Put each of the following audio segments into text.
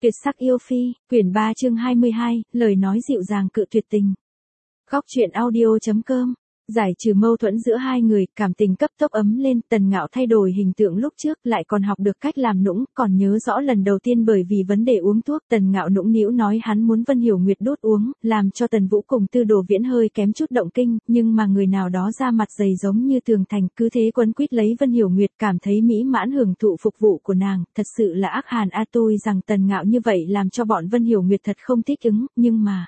Tuyệt sắc yêu phi, quyển 3 chương 22, lời nói dịu dàng cự tuyệt tình. Góc truyện audio.com. Giải trừ mâu thuẫn giữa hai người, cảm tình cấp tốc ấm lên, Tần Ngạo thay đổi hình tượng lúc trước, lại còn học được cách làm nũng, còn nhớ rõ lần đầu tiên bởi vì vấn đề uống thuốc, Tần Ngạo nũng nĩu nói hắn muốn Vân Hiểu Nguyệt đút uống, làm cho Tần Vũ cùng Tư Đồ Viễn hơi kém chút động kinh, nhưng mà người nào đó ra mặt dày giống như tường thành, cứ thế quấn quýt lấy Vân Hiểu Nguyệt, cảm thấy mỹ mãn hưởng thụ phục vụ của nàng, thật sự là ác hàn a. Tôi rằng Tần Ngạo như vậy làm cho bọn Vân Hiểu Nguyệt thật không thích ứng, nhưng mà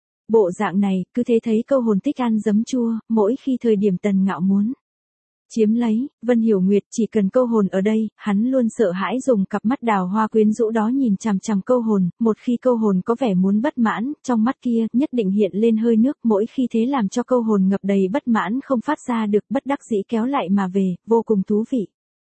bộ dạng này, cứ thế thấy câu hồn thích ăn giấm chua, mỗi khi thời điểm Tần Ngạo muốn chiếm lấy, Vân Hiểu Nguyệt chỉ cần câu hồn ở đây, hắn luôn sợ hãi dùng cặp mắt đào hoa quyến rũ đó nhìn chằm chằm câu hồn, một khi câu hồn có vẻ muốn bất mãn, trong mắt kia nhất định hiện lên hơi nước, mỗi khi thế làm cho câu hồn ngập đầy bất mãn không phát ra được, bất đắc dĩ kéo lại mà về, vô cùng thú vị.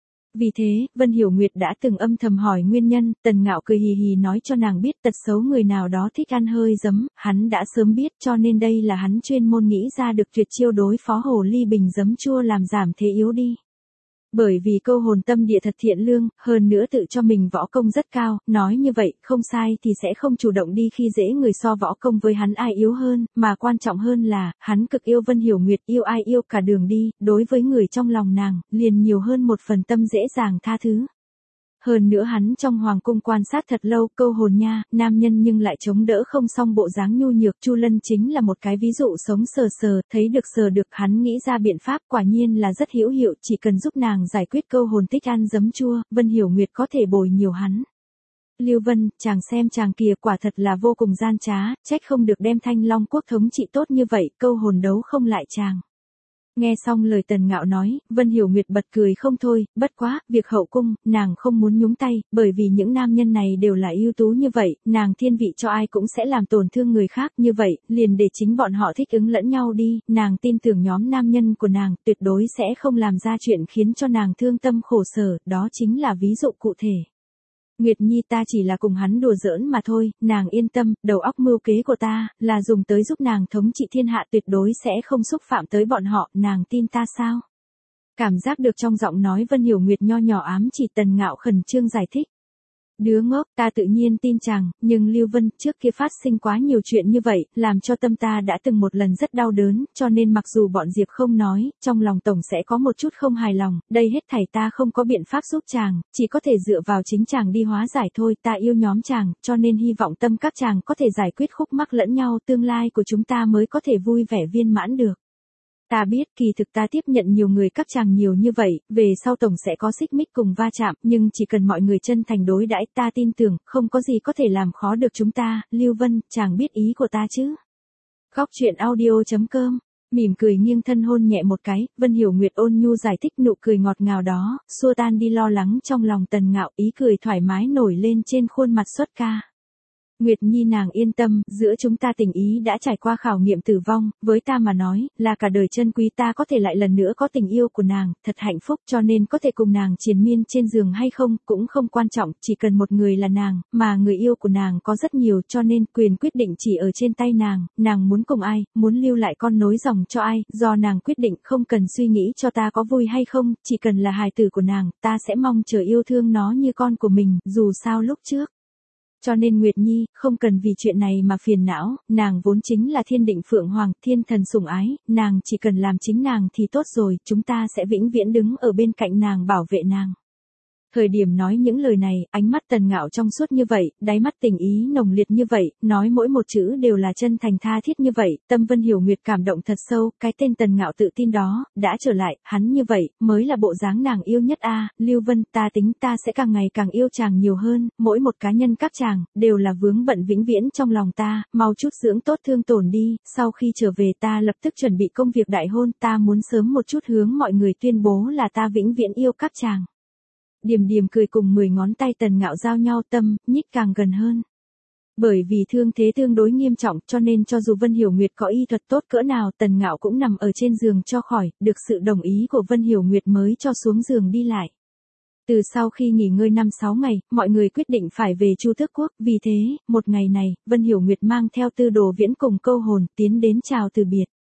Vì thế, Vân Hiểu Nguyệt đã từng âm thầm hỏi nguyên nhân, Tần Ngạo cười hì hì nói cho nàng biết tật xấu người nào đó thích ăn hơi giấm, hắn đã sớm biết cho nên đây là hắn chuyên môn nghĩ ra được tuyệt chiêu đối phó hồ ly bình giấm chua làm giảm thế yếu đi. Bởi vì câu hồn tâm địa thật thiện lương, hơn nữa tự cho mình võ công rất cao, nói như vậy, không sai thì sẽ không chủ động đi khi dễ người so võ công với hắn ai yếu hơn, mà quan trọng hơn là, hắn cực yêu Vân Hiểu Nguyệt, yêu ai yêu cả đường đi, đối với người trong lòng nàng, liền nhiều hơn một phần tâm dễ dàng tha thứ. Hơn nữa hắn trong hoàng cung quan sát thật lâu, câu hồn nha, nam nhân nhưng lại chống đỡ không xong bộ dáng nhu nhược, Chu Lân chính là một cái ví dụ sống sờ sờ, thấy được sờ được, hắn nghĩ ra biện pháp quả nhiên là rất hữu hiệu, chỉ cần giúp nàng giải quyết câu hồn thích ăn giấm chua, Vân Hiểu Nguyệt có thể bồi nhiều hắn. Lưu Vân, chàng xem chàng kia quả thật là vô cùng gian trá, trách không được đem Thanh Long quốc thống trị tốt như vậy, câu hồn đấu không lại chàng. Nghe xong lời Tần Ngạo nói, Vân Hiểu Nguyệt bật cười không thôi, bất quá, việc hậu cung, nàng không muốn nhúng tay, bởi vì những nam nhân này đều là ưu tú như vậy, nàng thiên vị cho ai cũng sẽ làm tổn thương người khác, như vậy, liền để chính bọn họ thích ứng lẫn nhau đi, nàng tin tưởng nhóm nam nhân của nàng, tuyệt đối sẽ không làm ra chuyện khiến cho nàng thương tâm khổ sở, đó chính là ví dụ cụ thể. Nguyệt Nhi ta chỉ là cùng hắn đùa giỡn mà thôi, nàng yên tâm, đầu óc mưu kế của ta, là dùng tới giúp nàng thống trị thiên hạ tuyệt đối sẽ không xúc phạm tới bọn họ, nàng tin ta sao? Cảm giác được trong giọng nói Vân Hiểu Nguyệt nho nhỏ ám chỉ Tần Ngạo khẩn trương giải thích. Đứa ngốc, ta tự nhiên tin chàng, nhưng Lưu Vân, trước kia phát sinh quá nhiều chuyện như vậy, làm cho tâm ta đã từng một lần rất đau đớn, cho nên mặc dù bọn Diệp không nói, trong lòng tổng sẽ có một chút không hài lòng, đây hết thảy ta không có biện pháp giúp chàng, chỉ có thể dựa vào chính chàng đi hóa giải thôi, ta yêu nhóm chàng, cho nên hy vọng tâm các chàng có thể giải quyết khúc mắc lẫn nhau, tương lai của chúng ta mới có thể vui vẻ viên mãn được. Ta biết kỳ thực ta tiếp nhận nhiều người các chàng nhiều như vậy, về sau tổng sẽ có xích mích cùng va chạm, nhưng chỉ cần mọi người chân thành đối đãi ta tin tưởng, không có gì có thể làm khó được chúng ta, Lưu Vân, chàng biết ý của ta chứ? Góc truyện audio.com. Mỉm cười nghiêng thân hôn nhẹ một cái, Vân Hiểu Nguyệt ôn nhu giải thích nụ cười ngọt ngào đó, xua tan đi lo lắng trong lòng Tần Ngạo, ý cười thoải mái nổi lên trên khuôn mặt xuất ca. Nguyệt Nhi nàng yên tâm, giữa chúng ta tình ý đã trải qua khảo nghiệm tử vong, với ta mà nói, là cả đời chân quý ta có thể lại lần nữa có tình yêu của nàng, thật hạnh phúc cho nên có thể cùng nàng triền miên trên giường hay không, cũng không quan trọng, chỉ cần một người là nàng, mà người yêu của nàng có rất nhiều cho nên quyền quyết định chỉ ở trên tay nàng muốn cùng ai, muốn lưu lại con nối dòng cho ai, do nàng quyết định không cần suy nghĩ cho ta có vui hay không, chỉ cần là hài tử của nàng, ta sẽ mong chờ yêu thương nó như con của mình, dù sao lúc trước. Cho nên Nguyệt Nhi, không cần vì chuyện này mà phiền não, nàng vốn chính là thiên định phượng hoàng, thiên thần sủng ái, nàng chỉ cần làm chính nàng thì tốt rồi, chúng ta sẽ vĩnh viễn đứng ở bên cạnh nàng bảo vệ nàng. Thời điểm nói những lời này, ánh mắt Tần Ngạo trong suốt như vậy, đáy mắt tình ý nồng liệt như vậy, nói mỗi một chữ đều là chân thành tha thiết như vậy, tâm Vân Hiểu Nguyệt cảm động thật sâu, cái tên Tần Ngạo tự tin đó, đã trở lại, hắn như vậy, mới là bộ dáng nàng yêu nhất a. Lưu Vân, ta tính ta sẽ càng ngày càng yêu chàng nhiều hơn, mỗi một cá nhân các chàng, đều là vướng bận vĩnh viễn trong lòng ta, mau chút dưỡng tốt thương tổn đi, sau khi trở về ta lập tức chuẩn bị công việc đại hôn, ta muốn sớm một chút hướng mọi người tuyên bố là ta vĩnh viễn yêu các chàng. Điềm điềm cười cùng 10 ngón tay Tần Ngạo giao nhau tâm, nhích càng gần hơn. Bởi vì thương thế tương đối nghiêm trọng cho nên cho dù Vân Hiểu Nguyệt có y thuật tốt cỡ nào Tần Ngạo cũng nằm ở trên giường cho khỏi, được sự đồng ý của Vân Hiểu Nguyệt mới cho xuống giường đi lại. Từ sau khi nghỉ ngơi 5-6 ngày, mọi người quyết định phải về Chu Tước Quốc, vì thế, một ngày này, Vân Hiểu Nguyệt mang theo Tư Đồ Viễn cùng câu hồn tiến đến chào từ biệt.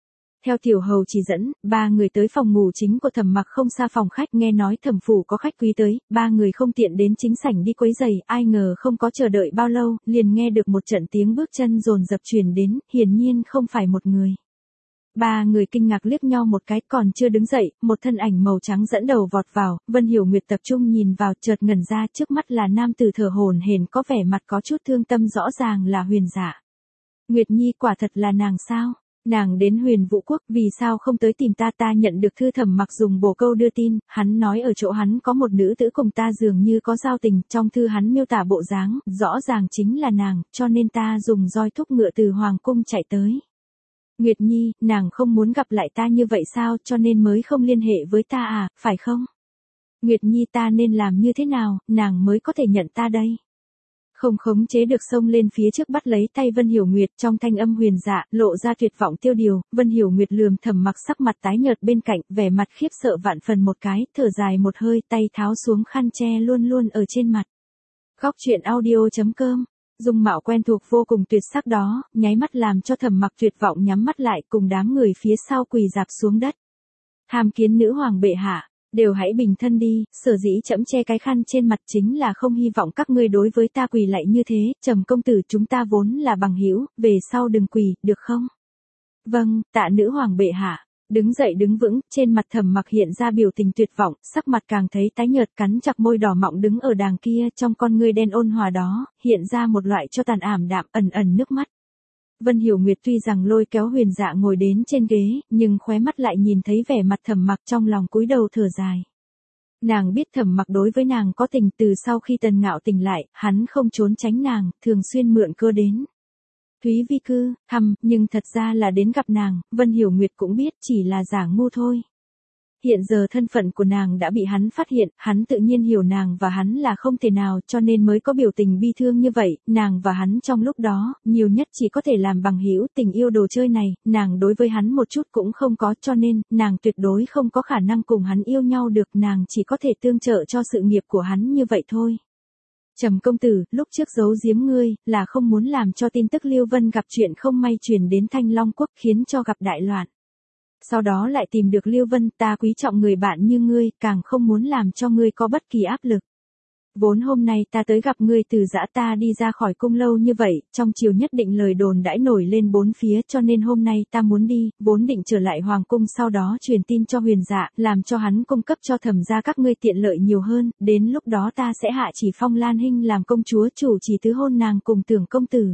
Theo tiểu hầu chỉ dẫn, ba người tới phòng ngủ chính của Thẩm Mặc không xa phòng khách, nghe nói Thẩm phủ có khách quý tới, ba người không tiện đến chính sảnh đi quấy rầy, ai ngờ không có chờ đợi bao lâu, liền nghe được một trận tiếng bước chân dồn dập truyền đến, hiển nhiên không phải một người. Ba người kinh ngạc liếc nhau một cái, còn chưa đứng dậy, một thân ảnh màu trắng dẫn đầu vọt vào, Vân Hiểu Nguyệt tập trung nhìn vào, chợt ngẩn ra, trước mắt là nam tử thở hổn hển, có vẻ mặt có chút thương tâm, rõ ràng là Huyền Dạ. Nguyệt Nhi, quả thật là nàng sao? Nàng đến Huyền Vũ Quốc, vì sao không tới tìm ta? Ta nhận được thư Thẩm Mặc dùng bổ câu đưa tin, hắn nói ở chỗ hắn có một nữ tử cùng ta dường như có giao tình, trong thư hắn miêu tả bộ dáng, rõ ràng chính là nàng, cho nên ta dùng roi thúc ngựa từ Hoàng cung chạy tới. Nguyệt Nhi, nàng không muốn gặp lại ta như vậy sao, cho nên mới không liên hệ với ta à, phải không? Nguyệt Nhi, ta nên làm như thế nào, nàng mới có thể nhận ta đây? Không khống chế được xông lên phía trước bắt lấy tay Vân Hiểu Nguyệt, trong thanh âm huyền dạ, lộ ra tuyệt vọng tiêu điều. Vân Hiểu Nguyệt lườm Thẩm Mặc sắc mặt tái nhợt bên cạnh, vẻ mặt khiếp sợ vạn phần một cái, thở dài một hơi, tay tháo xuống khăn che luôn luôn ở trên mặt. Góc truyện audio.com. Dung mạo quen thuộc vô cùng tuyệt sắc đó, nháy mắt làm cho Thẩm Mặc tuyệt vọng nhắm mắt lại, cùng đám người phía sau quỳ rạp xuống đất. Tham kiến nữ hoàng bệ hạ, đều hãy bình thân đi, sở dĩ trẫm che cái khăn trên mặt chính là không hy vọng các ngươi đối với ta quỳ lạy như thế, Trầm công tử, chúng ta vốn là bằng hữu, về sau đừng quỳ, được không? Vâng, tạ nữ hoàng bệ hạ. Đứng dậy đứng vững, trên mặt Thẩm Mặc hiện ra biểu tình tuyệt vọng, sắc mặt càng thấy tái nhợt, cắn chặt môi đỏ mọng đứng ở đàng kia, trong con ngươi đen ôn hòa đó, hiện ra một loại cho tàn ảm đạm, ẩn ẩn nước mắt. Vân Hiểu Nguyệt tuy rằng lôi kéo Huyền Dạ ngồi đến trên ghế, nhưng khóe mắt lại nhìn thấy vẻ mặt Thẩm Mặc, trong lòng cúi đầu thở dài. Nàng biết Thẩm Mặc đối với nàng có tình, từ sau khi Tần Ngạo tỉnh lại, hắn không trốn tránh nàng, thường xuyên mượn cơ đến Thúy Vi Cư, thăm, nhưng thật ra là đến gặp nàng, Vân Hiểu Nguyệt cũng biết chỉ là giả ngu thôi. Hiện giờ thân phận của nàng đã bị hắn phát hiện, hắn tự nhiên hiểu nàng và hắn là không thể nào, cho nên mới có biểu tình bi thương như vậy, nàng và hắn trong lúc đó, nhiều nhất chỉ có thể làm bằng hữu, tình yêu đồ chơi này, nàng đối với hắn một chút cũng không có, cho nên, nàng tuyệt đối không có khả năng cùng hắn yêu nhau được, nàng chỉ có thể tương trợ cho sự nghiệp của hắn như vậy thôi. Trầm công tử, lúc trước giấu giếm ngươi, là không muốn làm cho tin tức Lưu Vân gặp chuyện không may truyền đến Thanh Long Quốc, khiến cho gặp đại loạn. Sau đó lại tìm được Lưu Vân, ta quý trọng người bạn như ngươi, càng không muốn làm cho ngươi có bất kỳ áp lực. Vốn hôm nay ta tới gặp ngươi từ giã, ta đi ra khỏi cung lâu như vậy, trong chiều nhất định lời đồn đãi nổi lên bốn phía, cho nên hôm nay ta muốn đi, vốn định trở lại hoàng cung, sau đó truyền tin cho Huyền Dạ, làm cho hắn cung cấp cho Thẩm gia các ngươi tiện lợi nhiều hơn, đến lúc đó ta sẽ hạ chỉ phong Lan Hinh làm công chúa, chủ trì tứ hôn nàng cùng Tưởng công tử.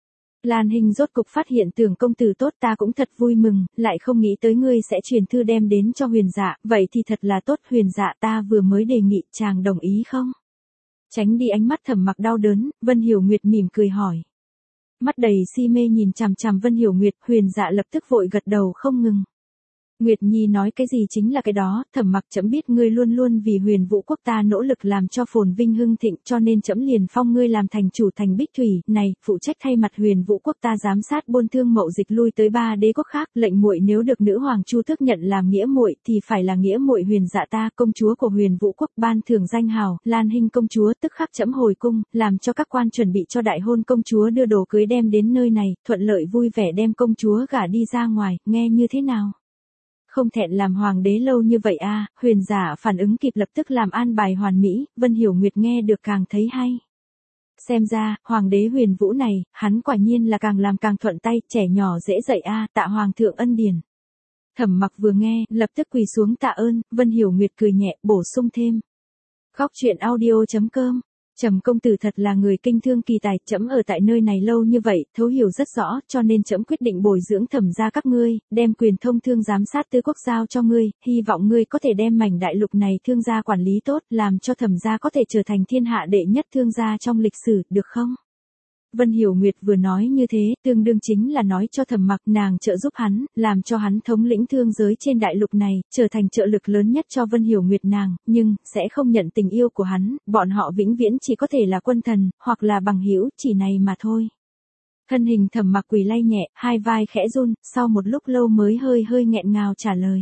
Lan Hinh rốt cục phát hiện Tưởng công tử tốt, ta cũng thật vui mừng, lại không nghĩ tới ngươi sẽ truyền thư đem đến cho Huyền Dạ, vậy thì thật là tốt. Huyền Dạ, ta vừa mới đề nghị, chàng đồng ý không? Tránh đi ánh mắt Thẩm Mặc đau đớn, Vân Hiểu Nguyệt mỉm cười hỏi. Mắt đầy si mê nhìn chằm chằm Vân Hiểu Nguyệt, Huyền Dạ lập tức vội gật đầu không ngừng. Nguyệt Nhi nói cái gì chính là cái đó, Thẩm Mặc, trẫm biết ngươi luôn luôn vì Huyền Vũ Quốc ta nỗ lực làm cho phồn vinh hưng thịnh, cho nên trẫm liền phong ngươi làm thành chủ thành Bích Thủy, này, phụ trách thay mặt Huyền Vũ Quốc ta giám sát buôn thương mậu dịch lui tới 3 đế quốc khác, lệnh muội nếu được nữ hoàng Chu Tước nhận làm nghĩa muội thì phải là nghĩa muội Huyền Dạ ta, công chúa của Huyền Vũ Quốc, ban thưởng danh hào, Lan Hinh công chúa, tức khắc trẫm hồi cung, làm cho các quan chuẩn bị cho đại hôn, công chúa đưa đồ cưới đem đến nơi này, thuận lợi vui vẻ đem công chúa gả đi ra ngoài, nghe như thế nào? Không thẹn làm hoàng đế lâu như vậy a. Huyền Dạ phản ứng kịp lập tức làm an bài hoàn mỹ, Vân Hiểu Nguyệt nghe được càng thấy hay. Xem ra, hoàng đế Huyền Vũ này, hắn quả nhiên là càng làm càng thuận tay, trẻ nhỏ dễ dạy a, tạ hoàng thượng ân điển. Thẩm Mặc vừa nghe, lập tức quỳ xuống tạ ơn, Vân Hiểu Nguyệt cười nhẹ, bổ sung thêm. Góc truyện audio.com. Trầm công tử thật là người kinh thương kỳ tài, trẫm ở tại nơi này lâu như vậy, thấu hiểu rất rõ, cho nên trẫm quyết định bồi dưỡng Thẩm gia các ngươi, đem quyền thông thương giám sát tứ quốc giao cho ngươi, hy vọng ngươi có thể đem mảnh đại lục này thương gia quản lý tốt, làm cho Thẩm gia có thể trở thành thiên hạ đệ nhất thương gia trong lịch sử, được không? Vân Hiểu Nguyệt vừa nói như thế, tương đương chính là nói cho Thẩm Mặc nàng trợ giúp hắn, làm cho hắn thống lĩnh thương giới trên đại lục này, trở thành trợ lực lớn nhất cho Vân Hiểu Nguyệt nàng, nhưng, sẽ không nhận tình yêu của hắn, bọn họ vĩnh viễn chỉ có thể là quân thần, hoặc là bằng hữu, chỉ này mà thôi. Thân hình Thẩm Mặc quỳ lay nhẹ, hai vai khẽ run, sau một lúc lâu mới hơi hơi nghẹn ngào trả lời.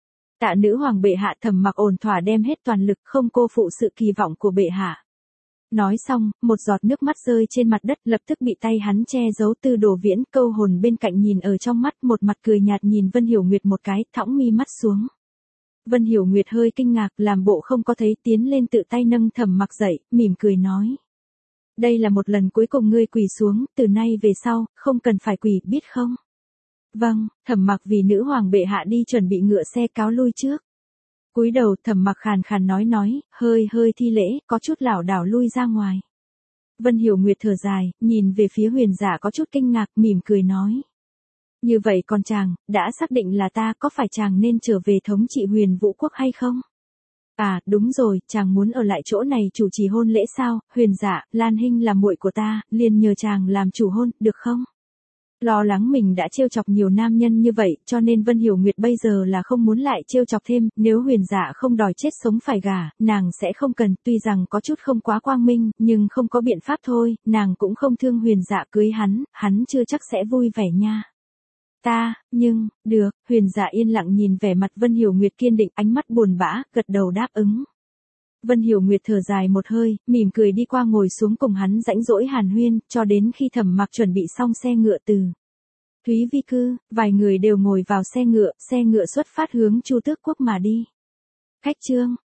Tạ nữ hoàng bệ hạ. Thẩm Mặc ổn thỏa đem hết toàn lực, không cô phụ sự kỳ vọng của bệ hạ. Nói xong, một giọt nước mắt rơi trên mặt đất lập tức bị tay hắn che giấu. Tư Đồ Viễn câu hồn bên cạnh nhìn ở trong mắt, một mặt cười nhạt nhìn Vân Hiểu Nguyệt một cái, thõng mi mắt xuống. Vân Hiểu Nguyệt hơi kinh ngạc, làm bộ không có thấy, tiến lên tự tay nâng Thẩm Mặc dậy, mỉm cười nói. Đây là một lần cuối cùng ngươi quỳ xuống, từ nay về sau, không cần phải quỳ, biết không? Vâng, Thẩm Mặc vì nữ hoàng bệ hạ đi chuẩn bị ngựa xe cáo lui trước. Cúi đầu, Thẩm Mặc khàn khàn nói, hơi thi lễ, có chút lảo đảo lui ra ngoài. Vân Hiểu Nguyệt thở dài, nhìn về phía Huyền Dạ có chút kinh ngạc, mỉm cười nói. Như vậy còn chàng, đã xác định là ta, có phải chàng nên trở về thống trị Huyền Vũ quốc hay không? À, đúng rồi, chàng muốn ở lại chỗ này chủ trì hôn lễ sao? Huyền Dạ, Lan Hinh là muội của ta, liền nhờ chàng làm chủ hôn, được không? Lo lắng mình đã trêu chọc nhiều nam nhân như vậy, cho nên Vân Hiểu Nguyệt bây giờ là không muốn lại trêu chọc thêm, nếu Huyền Dạ không đòi chết sống phải gả, nàng sẽ không cần, tuy rằng có chút không quá quang minh, nhưng không có biện pháp thôi, nàng cũng không thương Huyền Dạ cưới hắn chưa chắc sẽ vui vẻ nha. Được, Huyền Dạ yên lặng nhìn vẻ mặt Vân Hiểu Nguyệt kiên định, ánh mắt buồn bã, gật đầu đáp ứng. Vân Hiểu Nguyệt thở dài một hơi, mỉm cười đi qua ngồi xuống cùng hắn rãnh rỗi hàn huyên, cho đến khi Thẩm Mặc chuẩn bị xong xe ngựa từ Thúy Vi Cư, vài người đều ngồi vào xe ngựa xuất phát hướng Chu Tước Quốc mà đi. Khách trương,